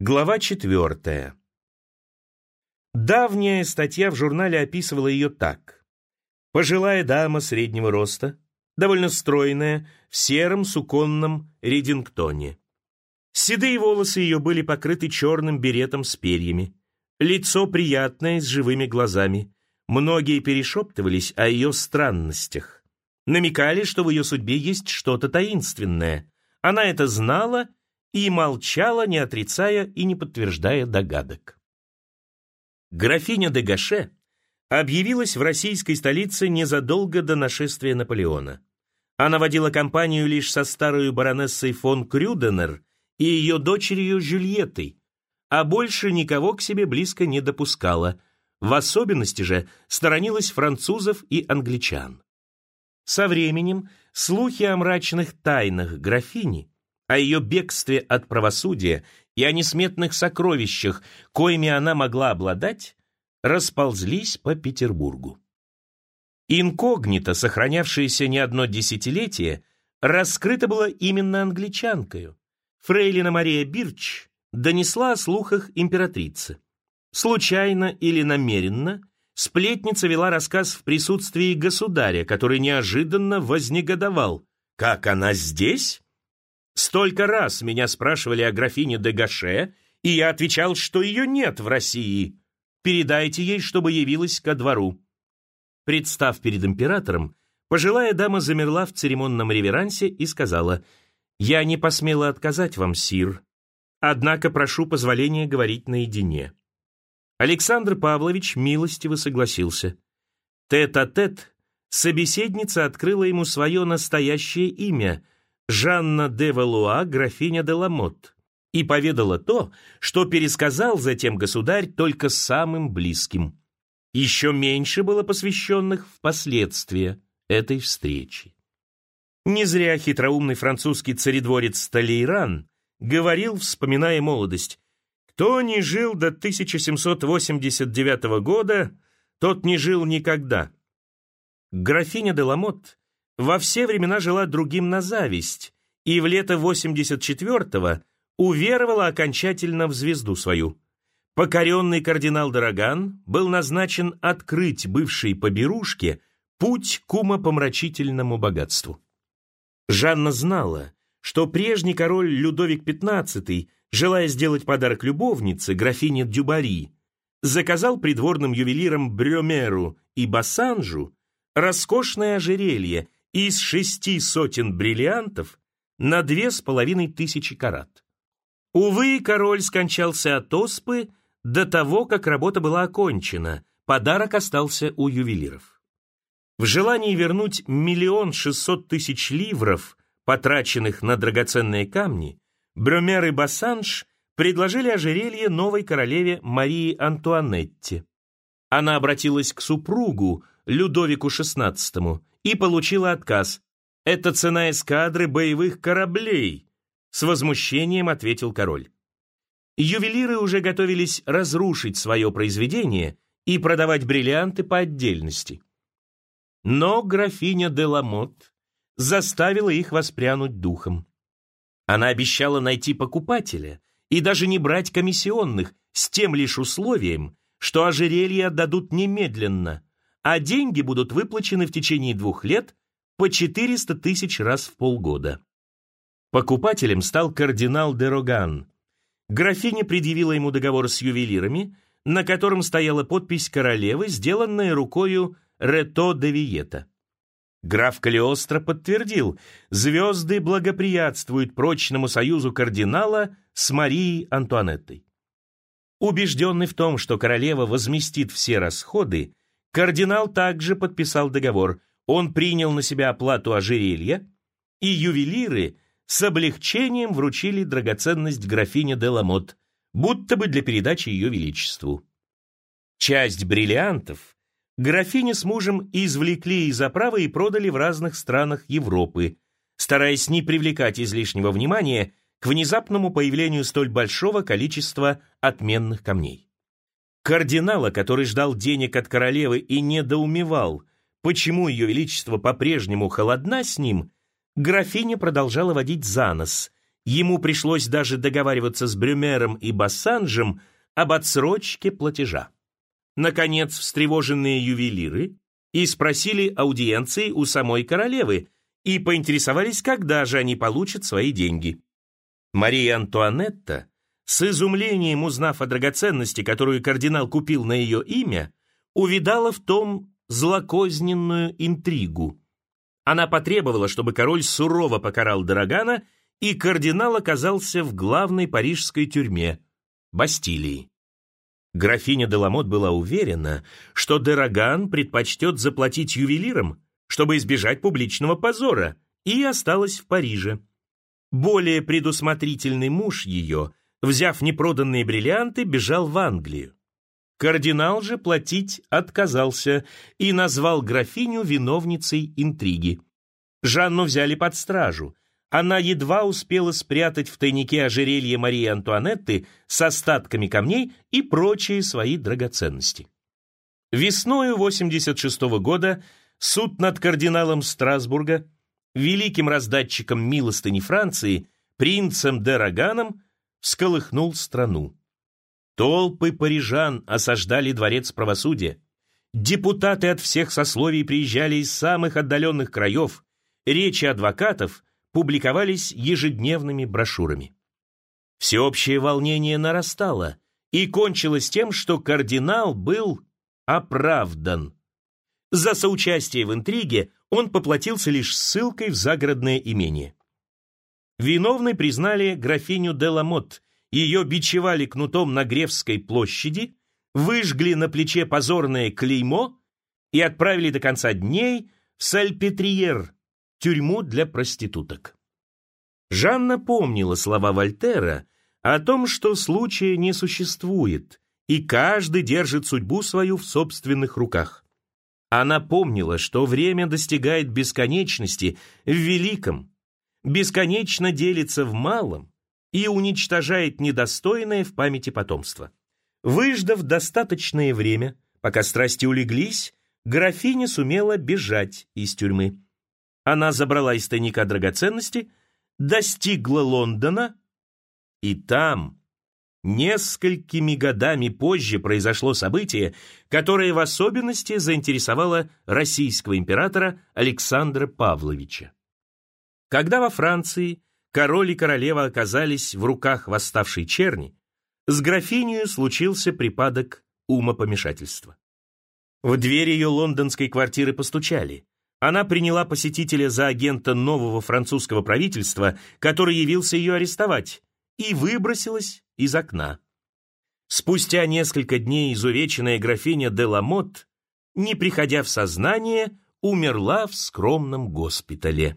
Глава 4. Давняя статья в журнале описывала ее так. Пожилая дама среднего роста, довольно стройная, в сером суконном редингтоне. Седые волосы ее были покрыты черным беретом с перьями. Лицо приятное, с живыми глазами. Многие перешептывались о ее странностях. Намекали, что в ее судьбе есть что-то таинственное. Она это знала и молчала, не отрицая и не подтверждая догадок. Графиня де Гаше объявилась в российской столице незадолго до нашествия Наполеона. Она водила кампанию лишь со старой баронессой фон Крюденер и ее дочерью Жюльеттой, а больше никого к себе близко не допускала, в особенности же сторонилась французов и англичан. Со временем слухи о мрачных тайнах графини, о ее бегстве от правосудия и о несметных сокровищах, коими она могла обладать, расползлись по Петербургу. Инкогнито, сохранявшееся не одно десятилетие, раскрыто было именно англичанкою. Фрейлина Мария Бирч донесла о слухах императрице. Случайно или намеренно сплетница вела рассказ в присутствии государя, который неожиданно вознегодовал. «Как она здесь? Столько раз меня спрашивали о графине де Гаше, и я отвечал, что ее нет в России. Передайте ей, чтобы явилась ко двору». Представ перед императором, пожилая дама замерла в церемонном реверансе и сказала: «Я не посмела отказать вам, сир, однако прошу позволения говорить наедине». Александр Павлович милостиво согласился. Тет-а-тет собеседница открыла ему свое настоящее имя — Жанна де Валуа, графиня де Ламотт, и поведала то, что пересказал затем государь только самым близким. Еще меньше было посвященных впоследствии этой встречи. Не зря хитроумный французский царедворец Талейран говорил, вспоминая молодость: «Кто не жил до 1789 года, тот не жил никогда». Графиня де Ламотт во все времена жила другим на зависть, и в лето 84-го уверовала окончательно в звезду свою. Покоренный кардинал Д'Араган был назначен открыть бывшей поберушке путь к умопомрачительному богатству. Жанна знала, что прежний король Людовик XV, желая сделать подарок любовнице, графине Дюбари, заказал придворным ювелирам Брёмеру и Бассанжу роскошное ожерелье из 600 бриллиантов на 2500 карат. Увы, король скончался от оспы до того, как работа была окончена, подарок остался у ювелиров. В желании вернуть 1 600 000 ливров, потраченных на драгоценные камни, Брёмер и Бассанж предложили ожерелье новой королеве Марии Антуанетте. Она обратилась к супругу Людовику XVI и получила отказ. «Это цена эскадры боевых кораблей», — с возмущением ответил король. Ювелиры уже готовились разрушить свое произведение и продавать бриллианты по отдельности. Но графиня де Ламотт заставила их воспрянуть духом. Она обещала найти покупателя и даже не брать комиссионных, с тем лишь условием, что ожерелье отдадут немедленно, а деньги будут выплачены в течение 2 лет по 400 000 раз в полгода. Покупателем стал кардинал де Роган. Графиня предъявила ему договор с ювелирами, на котором стояла подпись королевы, сделанная рукою Рето де Виета. Граф Калиостро подтвердил: звезды благоприятствуют прочному союзу кардинала с Марией Антуанеттой. Убежденный в том, что королева возместит все расходы, кардинал также подписал договор. Он принял на себя оплату ожерелья, и ювелиры с облегчением вручили драгоценность графине де Ламотт, будто бы для передачи ее величеству. Часть бриллиантов графиня с мужем извлекли из оправы и продали в разных странах Европы, стараясь не привлекать излишнего внимания к внезапному появлению столь большого количества отменных камней. Кардинала, который ждал денег от королевы и недоумевал, почему ее величество по-прежнему холодна с ним, графиня продолжала водить за нос Ему пришлось даже договариваться с Брюмером и Бассанжем об отсрочке платежа. Наконец, встревоженные ювелиры и спросили аудиенции у самой королевы и поинтересовались, когда же они получат свои деньги. Мария Антуанетта, с изумлением узнав о драгоценности, которую кардинал купил на ее имя, увидала в том злокозненную интригу. Она потребовала, чтобы король сурово покарал Д'Арагана, и кардинал оказался в главной парижской тюрьме – Бастилии. Графиня де Ламотт была уверена, что Д'Араган предпочтет заплатить ювелирам, чтобы избежать публичного позора, и осталась в Париже. Более предусмотрительный муж ее, взяв непроданные бриллианты, бежал в Англию. Кардинал же платить отказался и назвал графиню виновницей интриги. Жанну взяли под стражу. Она едва успела спрятать в тайнике ожерелье Марии Антуанетты с остатками камней и прочие свои драгоценности. Весною 86 года суд над кардиналом Страсбурга, великим раздатчиком милостыни Франции, принцем Д'Араганом, всколыхнул страну. Толпы парижан осаждали дворец правосудия. Депутаты от всех сословий приезжали из самых отдаленных краев. Речи адвокатов публиковались ежедневными брошюрами. Всеобщее волнение нарастало и кончилось тем, что кардинал был оправдан. За соучастие в интриге он поплатился лишь ссылкой в загородное имение. Виновной признали графиню де Ламотт, ее бичевали кнутом на Гревской площади, выжгли на плече позорное клеймо и отправили до конца дней в Сальпетриер, тюрьму для проституток. Жанна помнила слова Вольтера о том, что случая не существует, и каждый держит судьбу свою в собственных руках. Она помнила, что время достигает бесконечности в великом, бесконечно делится в малом и уничтожает недостойное в памяти потомства. Выждав достаточное время, пока страсти улеглись, графиня сумела бежать из тюрьмы. Она забрала из тайника драгоценности, достигла Лондона, и там, несколькими годами позже, произошло событие, которое в особенности заинтересовало российского императора Александра Павловича. Когда во Франции король и королева оказались в руках восставшей черни, с графинею случился припадок умопомешательства. В дверь ее лондонской квартиры постучали. Она приняла посетителя за агента нового французского правительства, который явился ее арестовать, и выбросилась из окна. Спустя несколько дней изувеченная графиня де Ламотт, не приходя в сознание, умерла в скромном госпитале.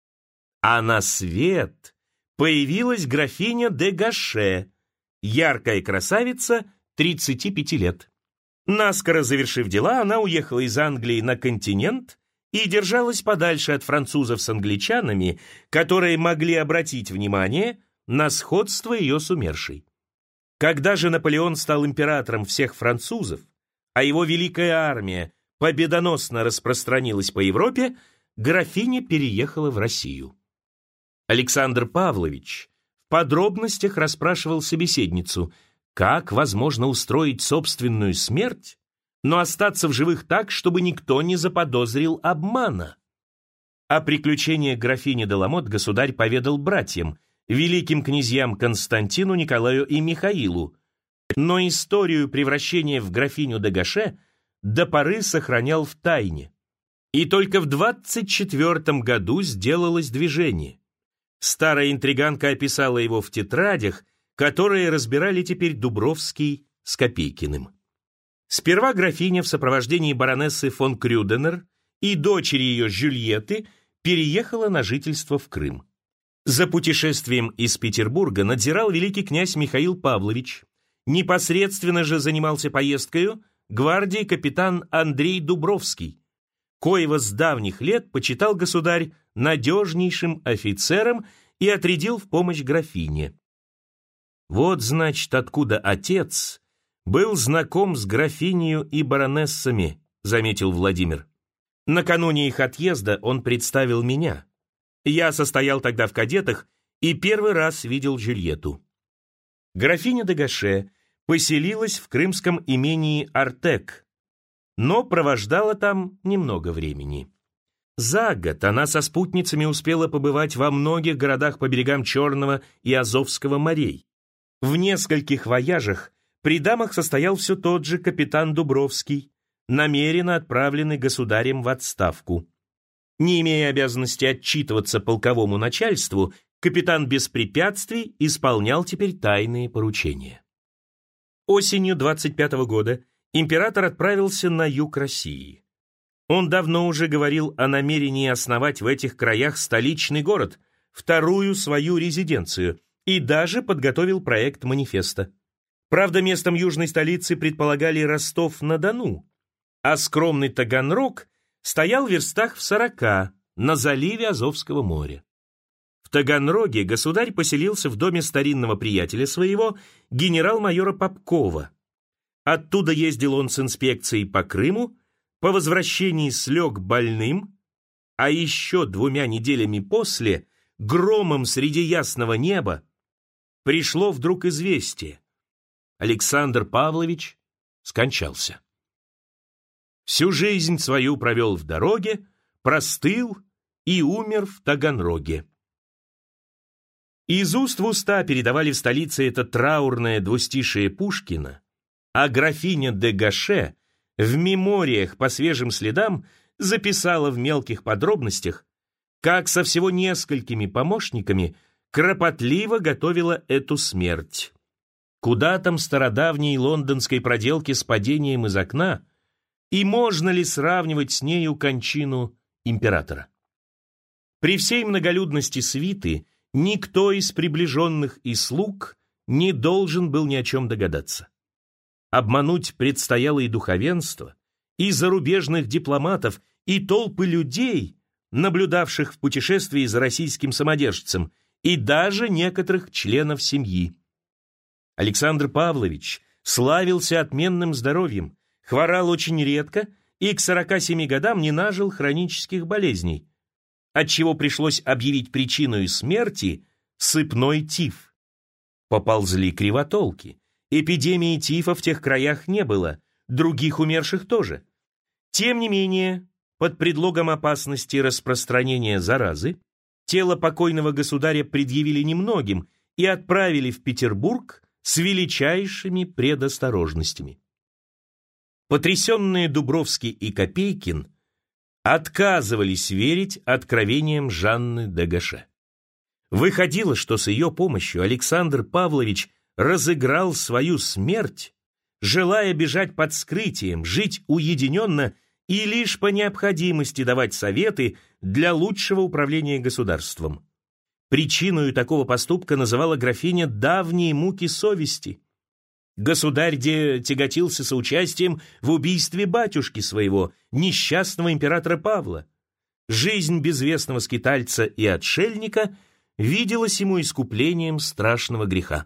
А на свет появилась графиня де Гаше, яркая красавица 35 лет. Наскоро завершив дела, она уехала из Англии на континент и держалась подальше от французов с англичанами, которые могли обратить внимание на сходство ее с умершей. Когда же Наполеон стал императором всех французов, а его великая армия победоносно распространилась по Европе, графиня переехала в Россию. Александр Павлович в подробностях расспрашивал собеседницу, как возможно устроить собственную смерть, но остаться в живых так, чтобы никто не заподозрил обмана. О приключениях графини де Ламотт государь поведал братьям, великим князьям Константину, Николаю и Михаилу, но историю превращения в графиню де Гаше до поры сохранял в тайне. И только в 24 году сделалось движение. Старая интриганка описала его в тетрадях, которые разбирали теперь Дубровский с Копейкиным. Сперва графиня в сопровождении баронессы фон Крюденер и дочери ее Жюльетты переехала на жительство в Крым. За путешествием из Петербурга надзирал великий князь Михаил Павлович. Непосредственно же занимался поездкою гвардии капитан Андрей Дубровский, коего с давних лет почитал государь надежнейшим офицером и отрядил в помощь графине. Вот, значит, откуда отец был знаком с графинею и баронессами, заметил Владимир. Накануне их отъезда он представил меня. Я состоял тогда в кадетах и первый раз видел Жюльетту. Графиня де Гаше поселилась в крымском имении Артек, но провождала там немного времени. За год она со спутницами успела побывать во многих городах по берегам Черного и Азовского морей. В нескольких вояжах при дамах состоял все тот же капитан Дубровский, намеренно отправленный государем в отставку. Не имея обязанности отчитываться полковому начальству, капитан без препятствий исполнял теперь тайные поручения. Осенью 25-го года император отправился на юг России. Он давно уже говорил о намерении основать в этих краях столичный город, вторую свою резиденцию, и даже подготовил проект манифеста. Правда, местом южной столицы предполагали Ростов-на-Дону, а скромный Таганрог стоял в верстах в 40 на заливе Азовского моря. В Таганроге государь поселился в доме старинного приятеля своего, генерал-майора Попкова. Оттуда ездил он с инспекцией по Крыму, по возвращении слег больным, а еще 2 неделями после, громом среди ясного неба, пришло вдруг известие: Александр Павлович скончался. Всю жизнь свою провел в дороге, простыл и умер в Таганроге. Из уст в уста передавали в столице это траурное двустишие Пушкина, а графиня де Гаше в мемориях по свежим следам записала в мелких подробностях, как со всего несколькими помощниками кропотливо готовила эту смерть. Куда там стародавней лондонской проделки с падением из окна, и можно ли сравнивать с нею кончину императора? При всей многолюдности свиты никто из приближенных и слуг не должен был ни о чем догадаться. Обмануть предстояло и духовенство, и зарубежных дипломатов, и толпы людей, наблюдавших в путешествии за российским самодержцем, и даже некоторых членов семьи. Александр Павлович славился отменным здоровьем, хворал очень редко и к 47 годам не нажил хронических болезней, отчего пришлось объявить причиной смерти сыпной тиф. Поползли кривотолки. Эпидемии тифа в тех краях не было, других умерших тоже. Тем не менее, под предлогом опасности распространения заразы, тело покойного государя предъявили немногим и отправили в Петербург с величайшими предосторожностями. Потрясенные Дубровский и Копейкин отказывались верить откровениям Жанны де Гаше. Выходило, что с ее помощью Александр Павлович разыграл свою смерть, желая бежать под скрытием, жить уединенно и лишь по необходимости давать советы для лучшего управления государством. Причиной такого поступка называла графиня давние муки совести. Государь тяготился соучастием в убийстве батюшки своего, несчастного императора Павла. Жизнь безвестного скитальца и отшельника виделась ему искуплением страшного греха.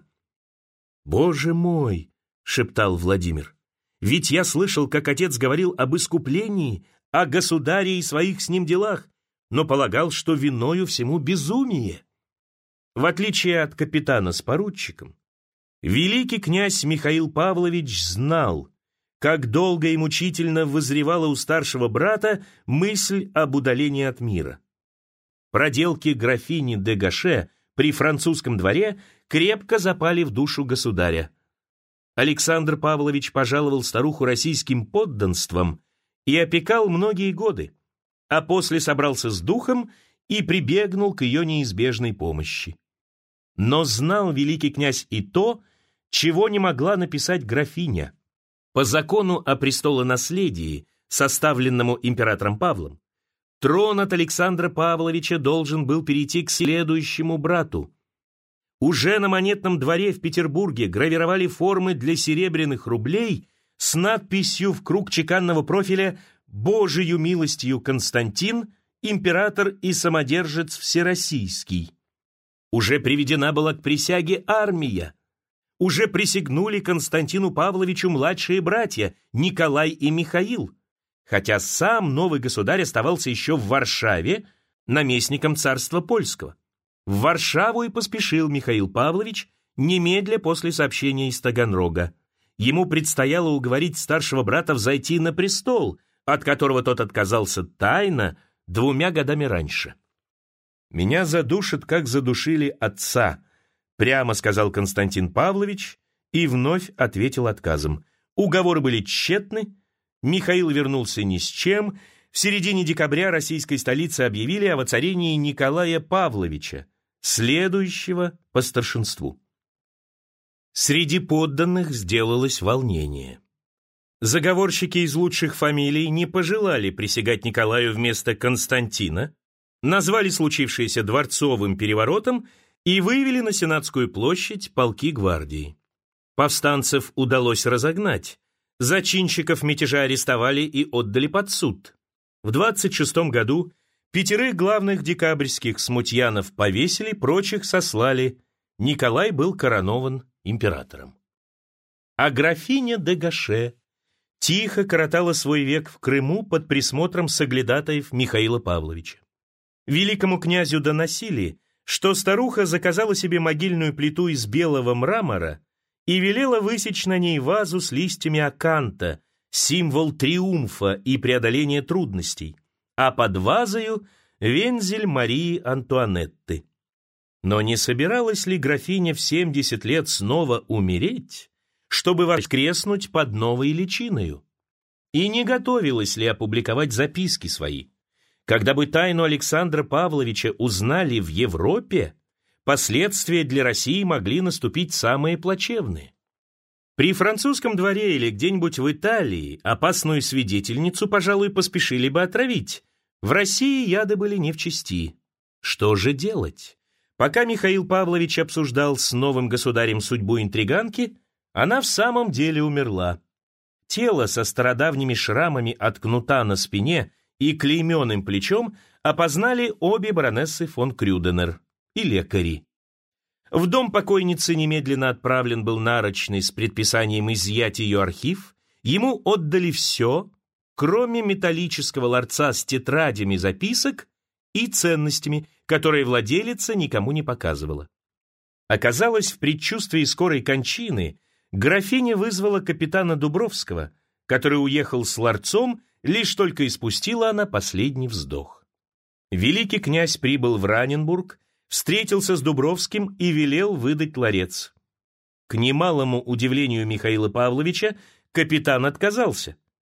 «Боже мой!» — шептал Владимир. «Ведь я слышал, как отец говорил об искуплении, о государе и своих с ним делах, но полагал, что виною всему безумие». В отличие от капитана с поручиком, великий князь Михаил Павлович знал, как долго и мучительно вызревала у старшего брата мысль об удалении от мира. Проделки графини де Гаше при французском дворе крепко запали в душу государя. Александр Павлович пожаловал старуху российским подданством и опекал многие годы, а после собрался с духом и прибегнул к ее неизбежной помощи. Но знал великий князь и то, чего не могла написать графиня. По закону о престолонаследии, составленному императором Павлом, трон от Александра Павловича должен был перейти к следующему брату. Уже на монетном дворе в Петербурге гравировали формы для серебряных рублей с надписью в круг чеканного профиля «Божию милостью Константин, император и самодержец всероссийский». Уже приведена была к присяге армия. Уже присягнули Константину Павловичу младшие братья Николай и Михаил, хотя сам новый государь оставался еще в Варшаве наместником царства польского. В Варшаву и поспешил Михаил Павлович немедля после сообщения из Таганрога. Ему предстояло уговорить старшего брата взойти на престол, от которого тот отказался тайно 2 годами раньше. «Меня задушат, как задушили отца», — прямо сказал Константин Павлович и вновь ответил отказом. Уговоры были тщетны, Михаил вернулся ни с чем. В середине декабря российской столице объявили о воцарении Николая Павловича, следующего по старшинству. Среди подданных сделалось волнение. Заговорщики из лучших фамилий не пожелали присягать Николаю вместо Константина, назвали случившееся дворцовым переворотом и вывели на Сенатскую площадь полки гвардии. Повстанцев удалось разогнать, зачинщиков мятежа арестовали и отдали под суд. В 26 году 5 главных декабрьских смутьянов повесили, прочих сослали. Николай был коронован императором. А графиня де Гаше тихо коротала свой век в Крыму под присмотром соглядатаев Михаила Павловича. Великому князю доносили, что старуха заказала себе могильную плиту из белого мрамора и велела высечь на ней вазу с листьями аканта, символ триумфа и преодоления трудностей, а под вазою вензель Марии Антуанетты. Но не собиралась ли графиня в 70 лет снова умереть, чтобы воскреснуть под новой личиною? И не готовилась ли опубликовать записки свои? Когда бы тайну Александра Павловича узнали в Европе, последствия для России могли наступить самые плачевные. При французском дворе или где-нибудь в Италии опасную свидетельницу, пожалуй, поспешили бы отравить. В России яды были не в чести. Что же делать? Пока Михаил Павлович обсуждал с новым государем судьбу интриганки, она в самом деле умерла. Тело со стародавними шрамами от кнута на спине и клейменным плечом опознали обе баронессы фон Крюденер и лекари. В дом покойницы немедленно отправлен был нарочный с предписанием изъять ее архив, ему отдали все, кроме металлического ларца с тетрадями записок и ценностями, которые владелица никому не показывала. Оказалось, в предчувствии скорой кончины графиня вызвала капитана Дубровского, который уехал с ларцом, лишь только испустила она последний вздох. Великий князь прибыл в Раненбург, встретился с Дубровским и велел выдать ларец. К немалому удивлению Михаила Павловича капитан отказался.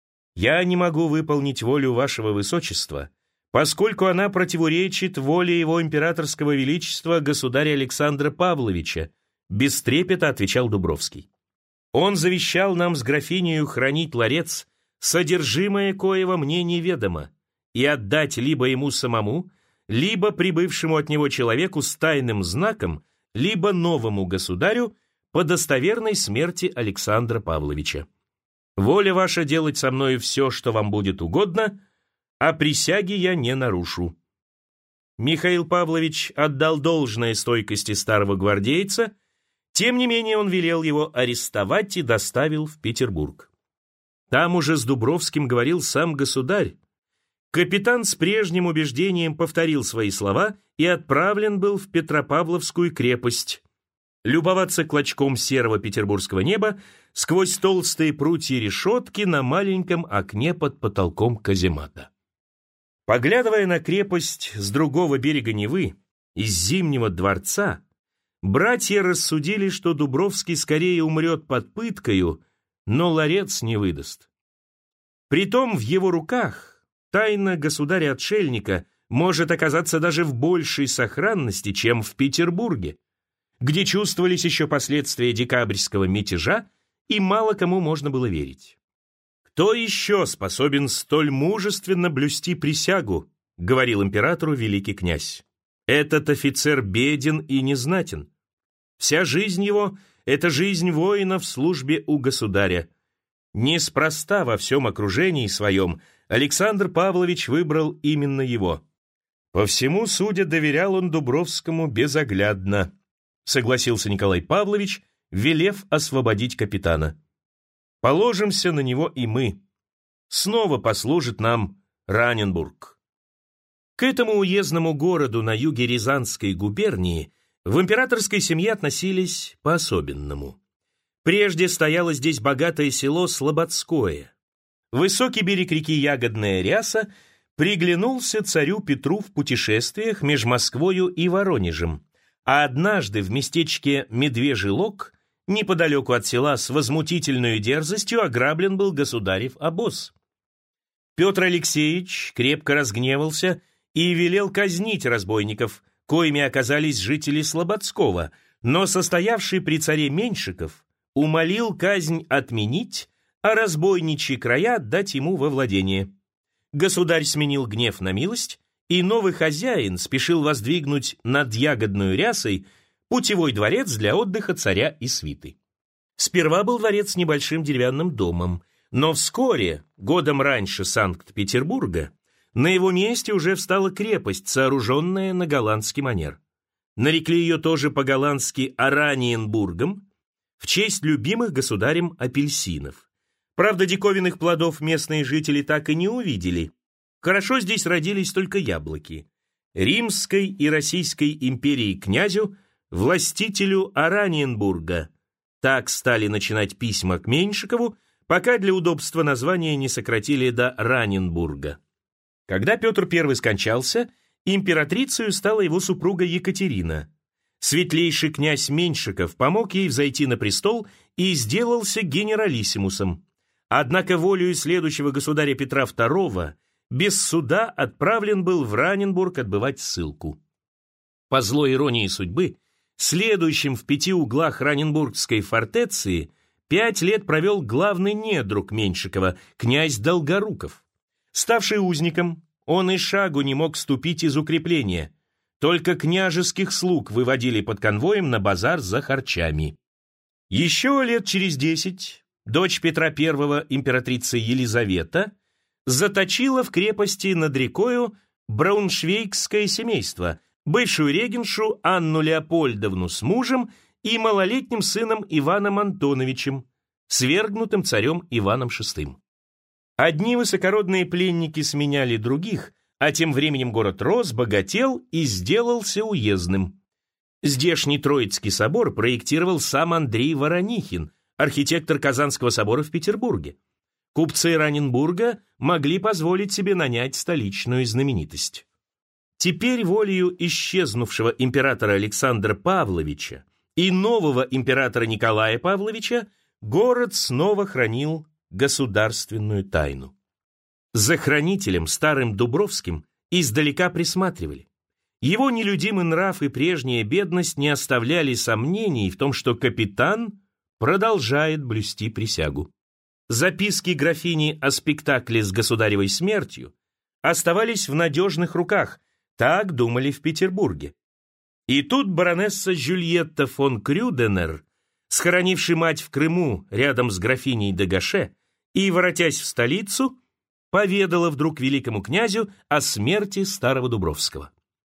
«Я не могу выполнить волю вашего высочества, поскольку она противоречит воле его императорского величества государя Александра Павловича», без трепета отвечал Дубровский. «Он завещал нам с графинею хранить ларец, содержимое коего мне неведомо, и отдать либо ему самому, либо прибывшему от него человеку с тайным знаком, либо новому государю по достоверной смерти Александра Павловича. Воля ваша делать со мною все, что вам будет угодно, а присяги я не нарушу». Михаил Павлович отдал должное стойкости старого гвардейца, тем не менее он велел его арестовать и доставил в Петербург. Там уже с Дубровским говорил сам государь. Капитан с прежним убеждением повторил свои слова и отправлен был в Петропавловскую крепость любоваться клочком серого петербургского неба сквозь толстые прутья решетки на маленьком окне под потолком каземата. Поглядывая на крепость с другого берега Невы, из Зимнего дворца, братья рассудили, что Дубровский скорее умрет под пыткою, но ларец не выдаст. Притом в его руках тайна государя-отшельника может оказаться даже в большей сохранности, чем в Петербурге, где чувствовались еще последствия декабрьского мятежа, и мало кому можно было верить. «Кто еще способен столь мужественно блюсти присягу?» — говорил императору великий князь. «Этот офицер беден и незнатен. Вся жизнь его — это жизнь воина в службе у государя. Неспроста во всем окружении своем Александр Павлович выбрал именно его. По всему, судя, доверял он Дубровскому безоглядно», — согласился Николай Павлович, велев освободить капитана. «Положимся на него и мы. Снова послужит нам Раненбург». К этому уездному городу на юге Рязанской губернии в императорской семье относились по-особенному. Прежде стояло здесь богатое село Слободское. Высокий берег реки Ягодная Ряса приглянулся царю Петру в путешествиях между Москвою и Воронежем, а однажды в местечке Медвежий Лог, неподалеку от села, с возмутительной дерзостью ограблен был государев обоз. Петр Алексеевич крепко разгневался и велел казнить разбойников, коими оказались жители Слободского, но состоявший при царе Меньшиков умолил казнь отменить, а разбойничьи края отдать ему во владение. Государь сменил гнев на милость, и новый хозяин спешил воздвигнуть над Ягодную Рясой путевой дворец для отдыха царя и свиты. Сперва был дворец небольшим деревянным домом, но вскоре, годом раньше Санкт-Петербурга, на его месте уже встала крепость, сооруженная на голландский манер. Нарекли ее тоже по-голландски Ораниенбургом, в честь любимых государем апельсинов. Правда, диковинных плодов местные жители так и не увидели. Хорошо здесь родились только яблоки. Римской и Российской империи князю, властителю Ораниенбурга. Так стали начинать письма к Меньшикову, пока для удобства названия не сократили до Раненбурга. Когда Петр I скончался, императрицей стала его супруга Екатерина. Светлейший князь Меньшиков помог ей взойти на престол и сделался генералиссимусом. Однако волею следующего государя Петра II без суда отправлен был в Раненбург отбывать ссылку. По злой иронии судьбы, следующим в 5 углах Раненбургской фортеции 5 лет провел главный недруг Меньшикова, князь Долгоруков. Ставший узником, он и шагу не мог ступить из укрепления. Только княжеских слуг выводили под конвоем на базар за харчами. Еще лет через 10 дочь Петра I, императрица Елизавета, заточила в крепости над рекою брауншвейгское семейство, бывшую регеншу Анну Леопольдовну с мужем и малолетним сыном Иваном Антоновичем, свергнутым царем Иваном VI. Одни высокородные пленники сменяли других, а тем временем город рос, богател и сделался уездным. Здешний Троицкий собор проектировал сам Андрей Воронихин, архитектор Казанского собора в Петербурге. Купцы Раненбурга могли позволить себе нанять столичную знаменитость. Теперь волею исчезнувшего императора Александра Павловича и нового императора Николая Павловича город снова хранил государственную тайну. За хранителем, старым Дубровским, издалека присматривали. Его нелюдимый нрав и прежняя бедность не оставляли сомнений в том, что капитан продолжает блюсти присягу. Записки графини о спектакле с государевой смертью оставались в надежных руках, так думали в Петербурге. И тут баронесса Жюльетта фон Крюденер, схоронивший мать в Крыму рядом с графиней де Гаше, и, воротясь в столицу, поведала вдруг великому князю о смерти старого Дубровского.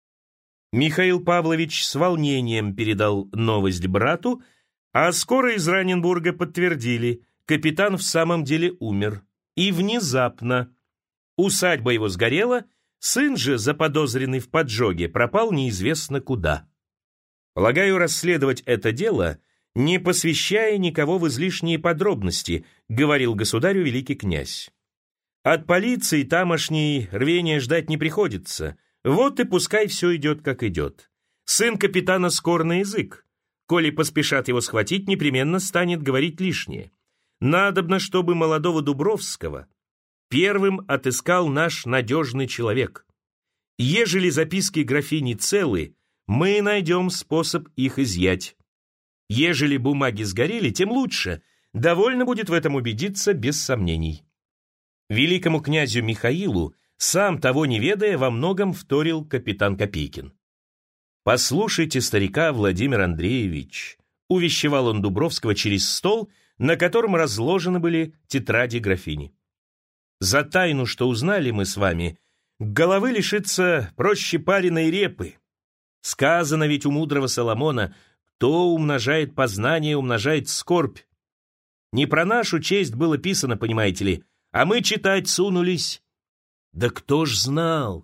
Михаил Павлович с волнением передал новость брату, а скоро из Раненбурга подтвердили, капитан в самом деле умер. И внезапно. Усадьба его сгорела, сын же, заподозренный в поджоге, пропал неизвестно куда. Полагаю, расследовать это дело, не посвящая никого в излишние подробности, говорил государю великий князь. От полиции тамошней рвения ждать не приходится. Вот и пускай все идет, как идет. Сын капитана скор на язык. Коли поспешат его схватить, непременно станет говорить лишнее. Надобно, чтобы молодого Дубровского первым отыскал наш надежный человек. Ежели записки графини целы, мы найдем способ их изъять. Ежели бумаги сгорели, тем лучше. Довольно будет в этом убедиться без сомнений. Великому князю Михаилу, сам того не ведая, во многом вторил капитан Копейкин. «Послушайте старика, Владимир Андреевич», — увещевал он Дубровского через стол, на котором разложены были тетради графини. «За тайну, что узнали мы с вами, головы лишиться проще пареной репы. Сказано ведь у мудрого Соломона: кто умножает познание, умножает скорбь. Не про нашу честь было писано, понимаете ли, а мы читать сунулись. Да кто ж знал?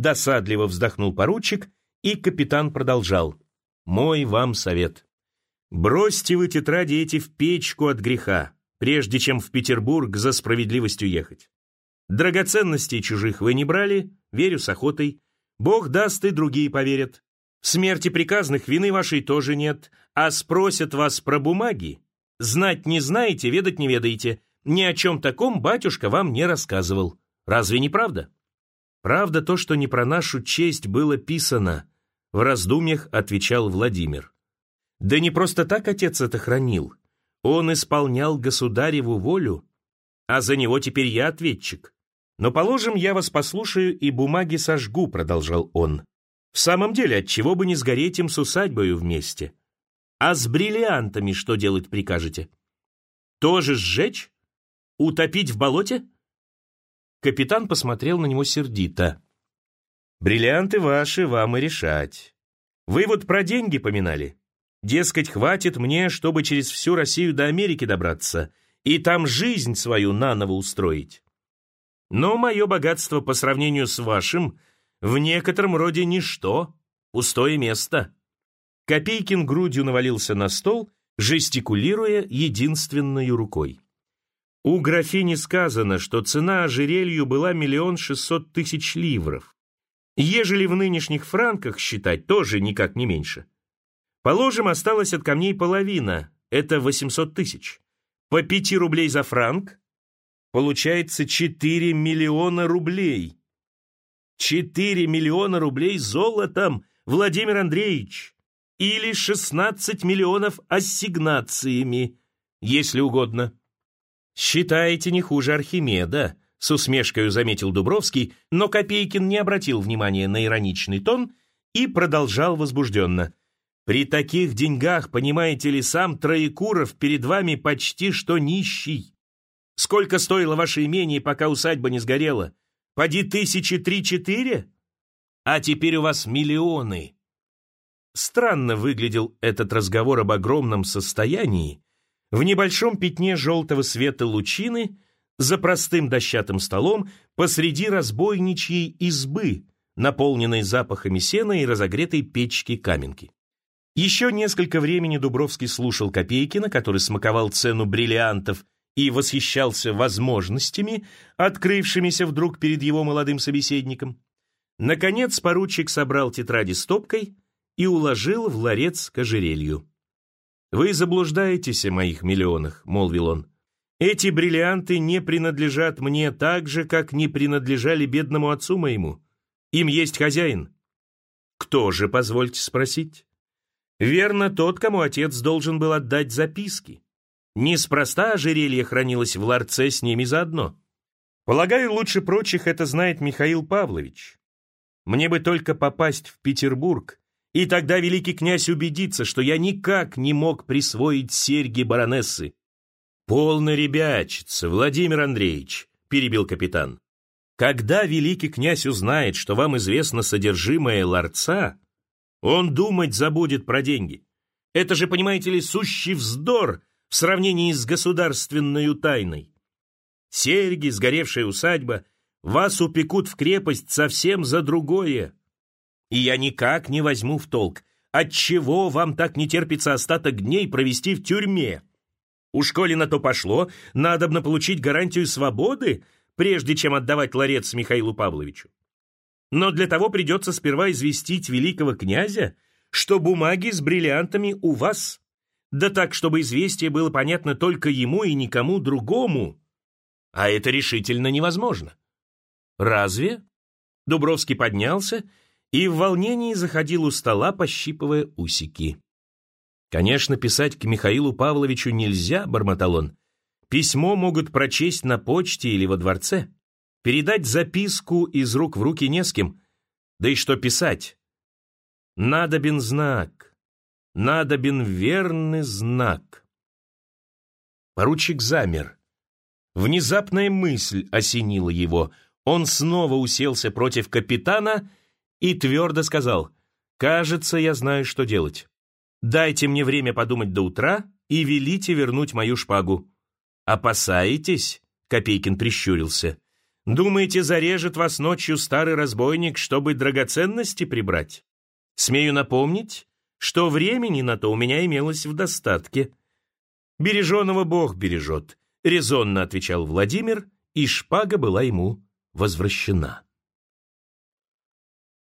Досадливо вздохнул поручик, и капитан продолжал. Мой вам совет. Бросьте вы тетради эти в печку от греха, прежде чем в Петербург за справедливостью ехать. Драгоценностей чужих вы не брали, верю с охотой. Бог даст, и другие поверят. В смерти приказных вины вашей тоже нет, а спросят вас про бумаги. Знать не знаете, ведать не ведаете. Ни о чем таком батюшка вам не рассказывал. Разве не правда? Правда то, что не про нашу честь было писано, в раздумьях отвечал Владимир. Да не просто так отец это хранил. Он исполнял государеву волю, а за него теперь я ответчик. Но, положим, я вас послушаю и бумаги сожгу, продолжал он. В самом деле, отчего бы не сгореть им с усадьбою вместе? А с бриллиантами что делать прикажете? Тоже сжечь? Утопить в болоте? Капитан посмотрел на него сердито. Бриллианты ваши, вам и решать. Вы вот про деньги поминали. Дескать, хватит мне, чтобы через всю Россию до Америки добраться и там жизнь свою наново устроить. Но мое богатство по сравнению с вашим в некотором роде ничто, пустое место. Копейкин грудью навалился на стол, жестикулируя единственной рукой. У графини сказано, что цена ожерелью была 1 600 000 ливров. Ежели в нынешних франках считать, тоже никак не меньше. Положим, осталось от камней половина, это 800 000. По 5 рублей за франк получается 4 миллиона рублей. 4 миллиона рублей золотом, Владимир Андреевич, или 16 миллионов ассигнациями, если угодно. Считаете не хуже Архимеда, с усмешкой заметил Дубровский, но Копейкин не обратил внимания на ироничный тон и продолжал возбужденно. При таких деньгах, понимаете ли, сам Троекуров перед вами почти что нищий. Сколько стоило ваше имение, пока усадьба не сгорела? Поди 3-4? А теперь у вас миллионы. Странно выглядел этот разговор об огромном состоянии в небольшом пятне желтого света лучины за простым дощатым столом посреди разбойничьей избы, наполненной запахами сена и разогретой печки-каменки. Еще несколько времени Дубровский слушал Копейкина, который смаковал цену бриллиантов и восхищался возможностями, открывшимися вдруг перед его молодым собеседником. Наконец поручик собрал тетради стопкой и уложил в ларец к ожерелью. «Вы заблуждаетесь о моих миллионах», — молвил он. «Эти бриллианты не принадлежат мне так же, как не принадлежали бедному отцу моему. Им есть хозяин». «Кто же, позвольте спросить?» «Верно, тот, кому отец должен был отдать записки. Неспроста ожерелье хранилось в ларце с ними заодно. Полагаю, лучше прочих это знает Михаил Павлович. Мне бы только попасть в Петербург, и тогда великий князь убедится, что я никак не мог присвоить серьги баронессы». «Полно ребячиться, Владимир Андреевич», — перебил капитан. «Когда великий князь узнает, что вам известно содержимое ларца, он думать забудет про деньги. Это же, понимаете ли, сущий вздор в сравнении с государственной тайной. Серьги, сгоревшая усадьба, вас упекут в крепость совсем за другое. И я никак не возьму в толк, отчего вам так не терпится остаток дней провести в тюрьме. Уж коли на то пошло, надобно получить гарантию свободы, прежде чем отдавать ларец Михаилу Павловичу. Но для того придется сперва известить великого князя, что бумаги с бриллиантами у вас, да так, чтобы известие было понятно только ему и никому другому. А это решительно невозможно». «Разве?» Дубровский поднялся и в волнении заходил у стола, пощипывая усики. «Конечно, писать к Михаилу Павловичу нельзя», — бормотал он. «Письмо могут прочесть на почте или во дворце. Передать записку из рук в руки не с кем. Да и что писать? Надобен знак, надобен верный знак». Поручик замер. Внезапная мысль осенила его. Он снова уселся против капитана и твердо сказал: «Кажется, я знаю, что делать. Дайте мне время подумать до утра и велите вернуть мою шпагу». «Опасаетесь?» — Копейкин прищурился. Думаете, зарежет вас ночью старый разбойник, чтобы драгоценности прибрать? Смею напомнить, что времени на то у меня имелось в достатке. Береженого Бог бережет, резонно отвечал Владимир, и шпага была ему возвращена.